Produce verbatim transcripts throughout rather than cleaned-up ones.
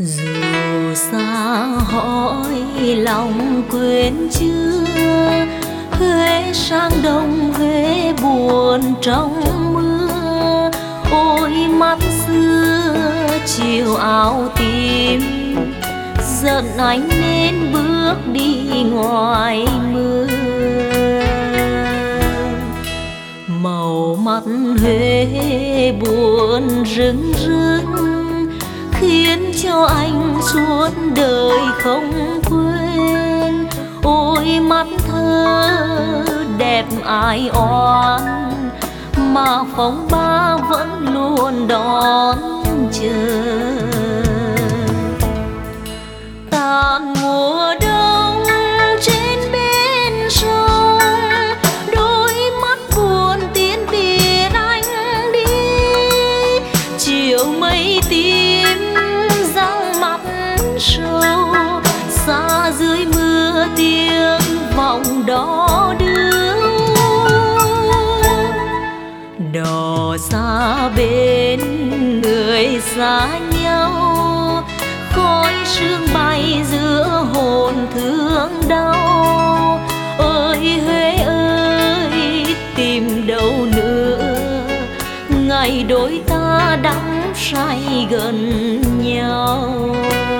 Dù xa hỏi lòng quên chưa, Huế sang đông Huế buồn trong mưa. Ôi mắt xưa chiều áo tím, giận anh nên bước đi ngoài mưa. Màu mắt Huế buồn rưng rưng, khiến cho anh suốt đời không quên. Ôi mắt thơ đẹp ai oan, mà phong ba vẫn luôn đón chờ. Tàn mùa đông trên bên sông, đôi mắt buồn tiến biệt anh đi. Chiều mây tím răng mắt sâu, xa dưới mưa tiếng vọng đó đưa. Đò xa bên người xa nhau, khói sương bay giữa hồn thương đau. Ơi Huế ơi tìm đâu nữa, ngày đôi ta đắm say gần nhau.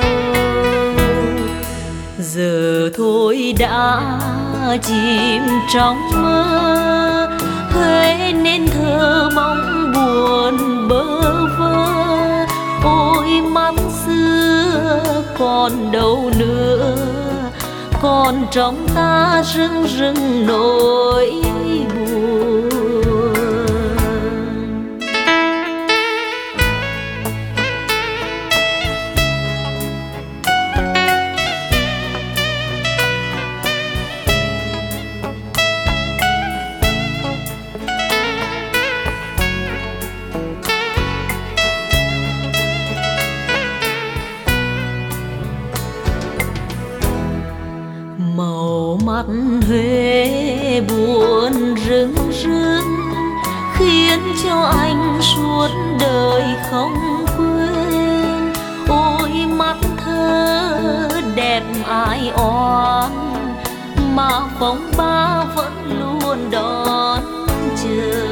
Giờ thôi đã chìm trong mơ, Huế nên thơ bóng buồn bơ vơ. Ôi mắt xưa còn đâu nữa, còn trong ta rưng rưng nỗi buồn. Màu mắt Huế buồn rưng rưng, khiến cho anh suốt đời không quên. Ôi mắt thơ đẹp ai oan, mà phong ba vẫn luôn đón chờ.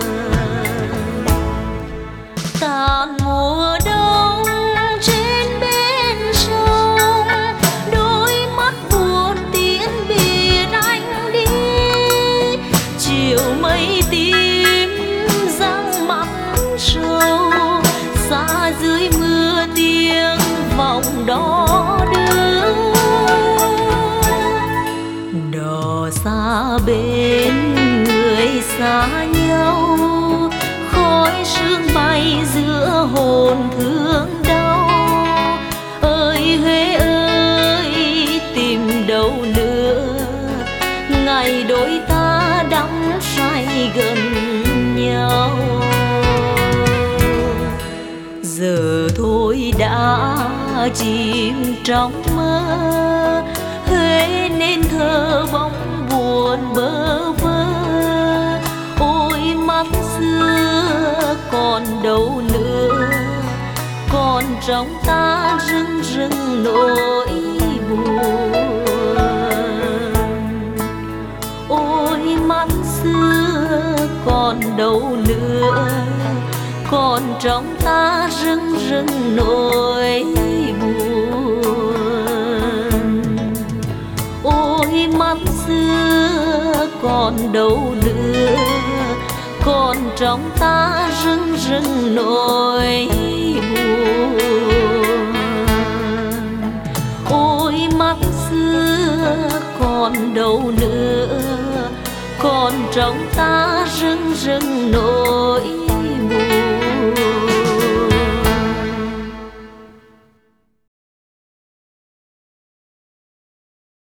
Tàn mùa đông trên bên sông, đôi mắt buồn tiến biệt anh đi. Chiều mây tím răng mắt sâu, xa dưới mưa tiếng vọng đó đưa. Đò xa bên người xa nhau, khói sương bay giữa hồn thương đau. Ơi Huế ơi tìm đâu nữa, ngày đôi ta đắm say gần nhau. Giờ thôi đã chìm trong mơ, Huế nên thơ bóng buồn bơ vơ. Ôi mắt xưa còn đâu nữa, còn trong ta rưng rưng nỗi buồn. Ôi mắt xưa còn đâu nữa, còn trong ta rưng rưng nỗi buồn. Ôi mắt xưa còn đâu nữa, còn trong ta rưng rưng nỗi buồn. Ôi mắt xưa còn đâu nữa, còn trong ta rưng rưng nỗi